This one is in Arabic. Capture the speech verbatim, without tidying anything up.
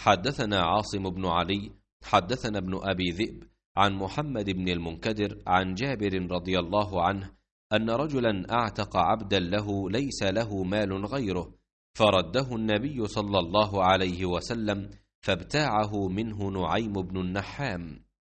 حدثنا عاصم بن علي حدثنا ابن أبي ذئب عن محمد بن المنكدر عن جابر رضي الله عنه أن رجلا أعتق عبدا له ليس له مال غيره، فرده النبي صلى الله عليه وسلم فابتاعه منه نعيم بن النحام.